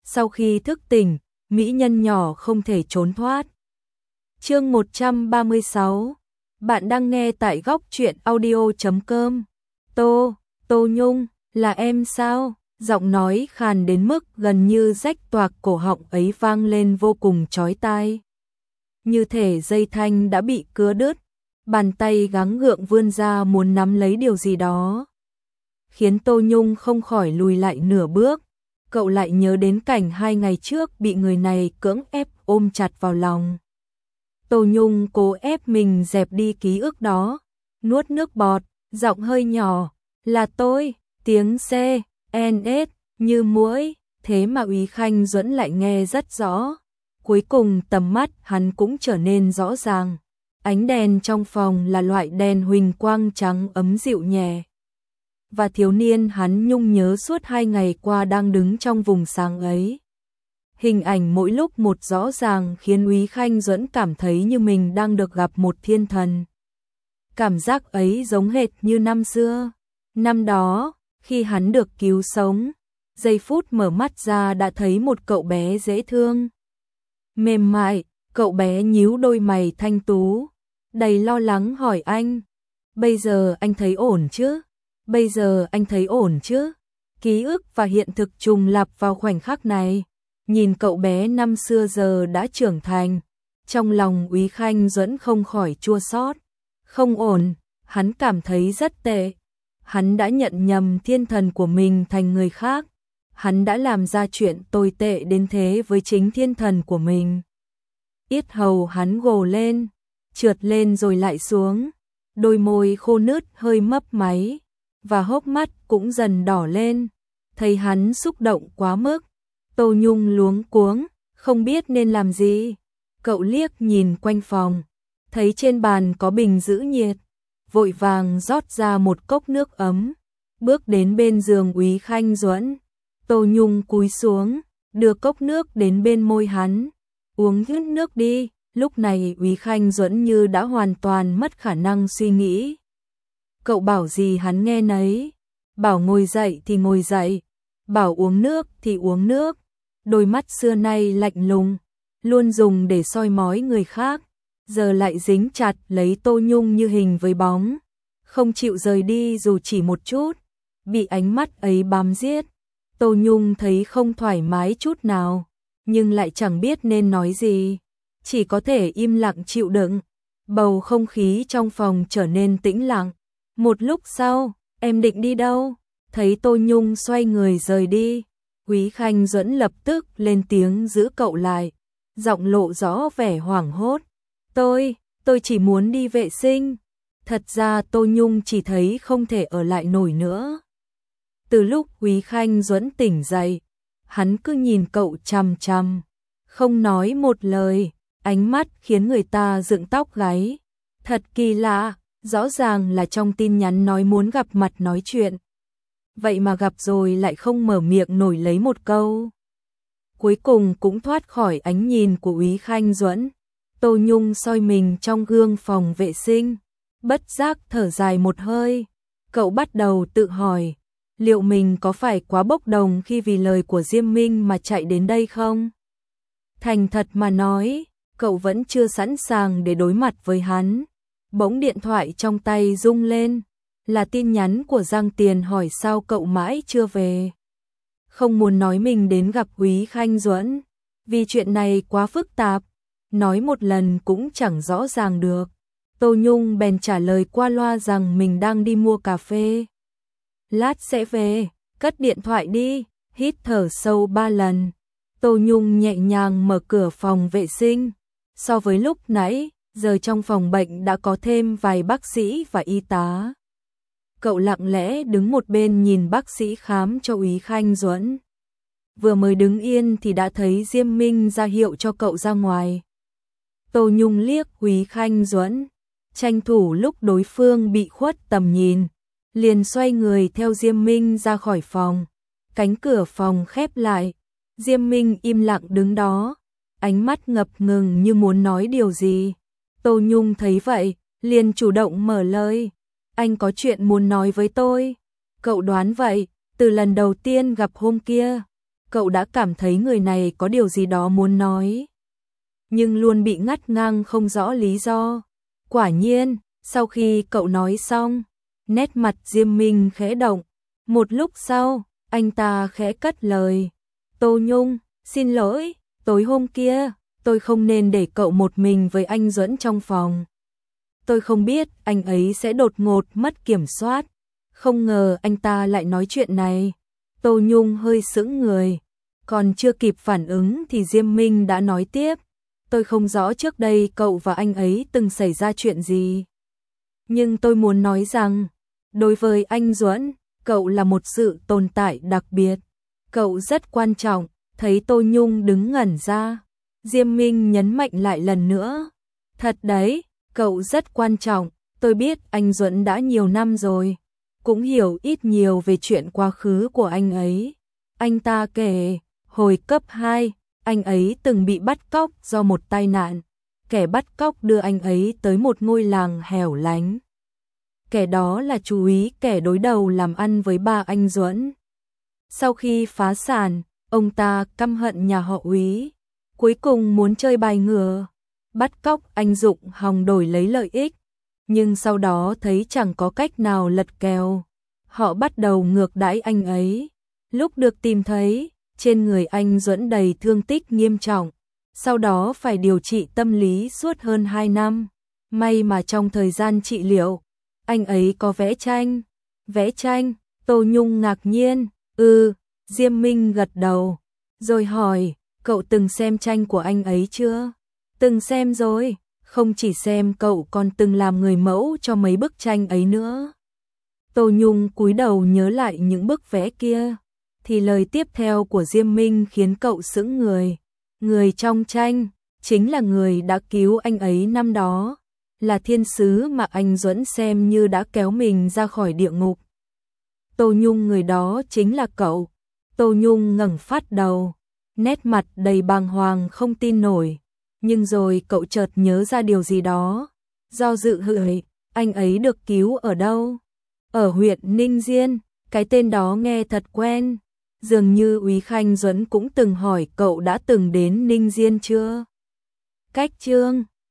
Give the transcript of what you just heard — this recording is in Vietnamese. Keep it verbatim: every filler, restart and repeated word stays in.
Sau khi thức tỉnh, mỹ nhân nhỏ không thể trốn thoát. Chương một trăm ba mươi sáu. Bạn đang nghe tại góc truyện audio chấm com. Tô, Tô Nhung, là em sao? Giọng nói khàn đến mức gần như rách toạc cổ họng ấy vang lên vô cùng chói tai. Như thể dây thanh đã bị cứa đứt, bàn tay gắng gượng vươn ra muốn nắm lấy điều gì đó. Khiến Tô Nhung không khỏi lùi lại nửa bước. Cậu lại nhớ đến cảnh hai ngày trước bị người này cưỡng ép ôm chặt vào lòng. Tô Nhung cố ép mình dẹp đi ký ức đó, nuốt nước bọt, giọng hơi nhỏ, là tôi, tiếng C, N, S, như muỗi, thế mà Úy Khanh Duẫn lại nghe rất rõ. Cuối cùng tầm mắt hắn cũng trở nên rõ ràng. Ánh đèn trong phòng là loại đèn huỳnh quang trắng ấm dịu nhẹ. Và thiếu niên hắn nhung nhớ suốt hai ngày qua đang đứng trong vùng sáng ấy. Hình ảnh mỗi lúc một rõ ràng khiến Úy Khanh Duẫn cảm thấy như mình đang được gặp một thiên thần. Cảm giác ấy giống hệt như năm xưa. Năm đó, khi hắn được cứu sống, giây phút mở mắt ra đã thấy một cậu bé dễ thương. Mềm mại, cậu bé nhíu đôi mày thanh tú, đầy lo lắng hỏi anh, bây giờ anh thấy ổn chứ? Bây giờ anh thấy ổn chứ? Ký ức và hiện thực trùng lặp vào khoảnh khắc này. Nhìn cậu bé năm xưa giờ đã trưởng thành, trong lòng Úy Khanh Duẫn không khỏi chua xót. Không ổn, hắn cảm thấy rất tệ. Hắn đã nhận nhầm thiên thần của mình thành người khác. Hắn đã làm ra chuyện tồi tệ đến thế với chính thiên thần của mình. Yết hầu hắn gồ lên, trượt lên rồi lại xuống. Đôi môi khô nứt hơi mấp máy, và hốc mắt cũng dần đỏ lên. Thấy hắn xúc động quá mức, Tô Nhung luống cuống, không biết nên làm gì. Cậu liếc nhìn quanh phòng, thấy trên bàn có bình giữ nhiệt, vội vàng rót ra một cốc nước ấm, bước đến bên giường Úy Khanh Duẫn. Tô Nhung cúi xuống, đưa cốc nước đến bên môi hắn, uống hết nước đi. Lúc này Úy Khanh Duẫn như đã hoàn toàn mất khả năng suy nghĩ. Cậu bảo gì hắn nghe nấy, bảo ngồi dậy thì ngồi dậy, bảo uống nước thì uống nước. Đôi mắt xưa nay lạnh lùng, luôn dùng để soi mói người khác, giờ lại dính chặt lấy Tô Nhung như hình với bóng, không chịu rời đi dù chỉ một chút. Bị ánh mắt ấy bám giết, Tô Nhung thấy không thoải mái chút nào, nhưng lại chẳng biết nên nói gì, chỉ có thể im lặng chịu đựng. Bầu không khí trong phòng trở nên tĩnh lặng. Một lúc sau, em định đi đâu? Thấy Tô Nhung xoay người rời đi, Úy Khanh Duẫn lập tức lên tiếng giữ cậu lại, giọng lộ rõ vẻ hoảng hốt. Tôi, tôi chỉ muốn đi vệ sinh. Thật ra Tô Nhung chỉ thấy không thể ở lại nổi nữa. Từ lúc Úy Khanh Duẫn tỉnh dậy, hắn cứ nhìn cậu chằm chằm, không nói một lời, ánh mắt khiến người ta dựng tóc gáy. Thật kỳ lạ, rõ ràng là trong tin nhắn nói muốn gặp mặt nói chuyện. Vậy mà gặp rồi lại không mở miệng nổi lấy một câu. Cuối cùng cũng thoát khỏi ánh nhìn của Úy Khanh Duẫn. Tô Nhung soi mình trong gương phòng vệ sinh, bất giác thở dài một hơi. Cậu bắt đầu tự hỏi, liệu mình có phải quá bốc đồng khi vì lời của Diêm Minh mà chạy đến đây không? Thành thật mà nói, cậu vẫn chưa sẵn sàng để đối mặt với hắn. Bỗng điện thoại trong tay rung lên, là tin nhắn của Giang Tiền hỏi sao cậu mãi chưa về. Không muốn nói mình đến gặp Úy Khanh Duẫn, vì chuyện này quá phức tạp, nói một lần cũng chẳng rõ ràng được. Tô Nhung bèn trả lời qua loa rằng mình đang đi mua cà phê. Lát sẽ về, cất điện thoại đi. Hít thở sâu ba lần, Tô Nhung nhẹ nhàng mở cửa phòng vệ sinh. So với lúc nãy, giờ trong phòng bệnh đã có thêm vài bác sĩ và y tá. Cậu lặng lẽ đứng một bên nhìn bác sĩ khám cho Úy Khanh Duẫn. Vừa mới đứng yên thì đã thấy Diêm Minh ra hiệu cho cậu ra ngoài. Tô Nhung liếc Úy Khanh Duẫn, tranh thủ lúc đối phương bị khuất tầm nhìn, liền xoay người theo Diêm Minh ra khỏi phòng. Cánh cửa phòng khép lại, Diêm Minh im lặng đứng đó, ánh mắt ngập ngừng như muốn nói điều gì. Tô Nhung thấy vậy, liền chủ động mở lời. Anh có chuyện muốn nói với tôi. Cậu đoán vậy, từ lần đầu tiên gặp hôm kia, cậu đã cảm thấy người này có điều gì đó muốn nói, nhưng luôn bị ngắt ngang không rõ lý do. Quả nhiên, sau khi cậu nói xong, nét mặt Diêm Minh khẽ động. Một lúc sau, anh ta khẽ cất lời. Tô Nhung, xin lỗi, tối hôm kia, tôi không nên để cậu một mình với anh Duẫn trong phòng. Tôi không biết anh ấy sẽ đột ngột mất kiểm soát. Không ngờ anh ta lại nói chuyện này. Tô Nhung hơi sững người. Còn chưa kịp phản ứng thì Diêm Minh đã nói tiếp. Tôi không rõ trước đây cậu và anh ấy từng xảy ra chuyện gì. Nhưng tôi muốn nói rằng, đối với anh Duẫn, cậu là một sự tồn tại đặc biệt. Cậu rất quan trọng. Thấy Tô Nhung đứng ngẩn ra, Diêm Minh nhấn mạnh lại lần nữa. Thật đấy, cậu rất quan trọng. Tôi biết anh Duẫn đã nhiều năm rồi, cũng hiểu ít nhiều về chuyện quá khứ của anh ấy. Anh ta kể, hồi cấp hai, anh ấy từng bị bắt cóc do một tai nạn. Kẻ bắt cóc đưa anh ấy tới một ngôi làng hẻo lánh. Kẻ đó là chú úy kẻ đối đầu làm ăn với ba anh Duẫn. Sau khi phá sản, ông ta căm hận nhà họ Úy, cuối cùng muốn chơi bài ngửa, bắt cóc anh Dụng hòng đổi lấy lợi ích, nhưng sau đó thấy chẳng có cách nào lật kèo, họ bắt đầu ngược đãi anh ấy. Lúc được tìm thấy, trên người anh Duẫn đầy thương tích nghiêm trọng, sau đó phải điều trị tâm lý suốt hơn hai năm. May mà trong thời gian trị liệu, anh ấy có vẽ tranh. Vẽ tranh? Tô Nhung ngạc nhiên. Ừ. Diêm Minh gật đầu, rồi hỏi, cậu từng xem tranh của anh ấy chưa? Từng xem rồi, không chỉ xem cậu còn từng làm người mẫu cho mấy bức tranh ấy nữa. Tô Nhung cúi đầu nhớ lại những bức vẽ kia, thì lời tiếp theo của Diêm Minh khiến cậu sững người. Người trong tranh, chính là người đã cứu anh ấy năm đó, là thiên sứ mà anh Duẫn xem như đã kéo mình ra khỏi địa ngục. Tô Nhung, người đó chính là cậu. Tô Nhung ngẩng phát đầu, nét mặt đầy bàng hoàng không tin nổi, nhưng rồi cậu chợt nhớ ra điều gì đó, do dự hỏi, anh ấy được cứu ở đâu? Ở huyện Ninh Diên. Cái tên đó nghe thật quen, dường như úy Khanh Duẫn cũng từng hỏi cậu đã từng đến Ninh Diên chưa? Cách chương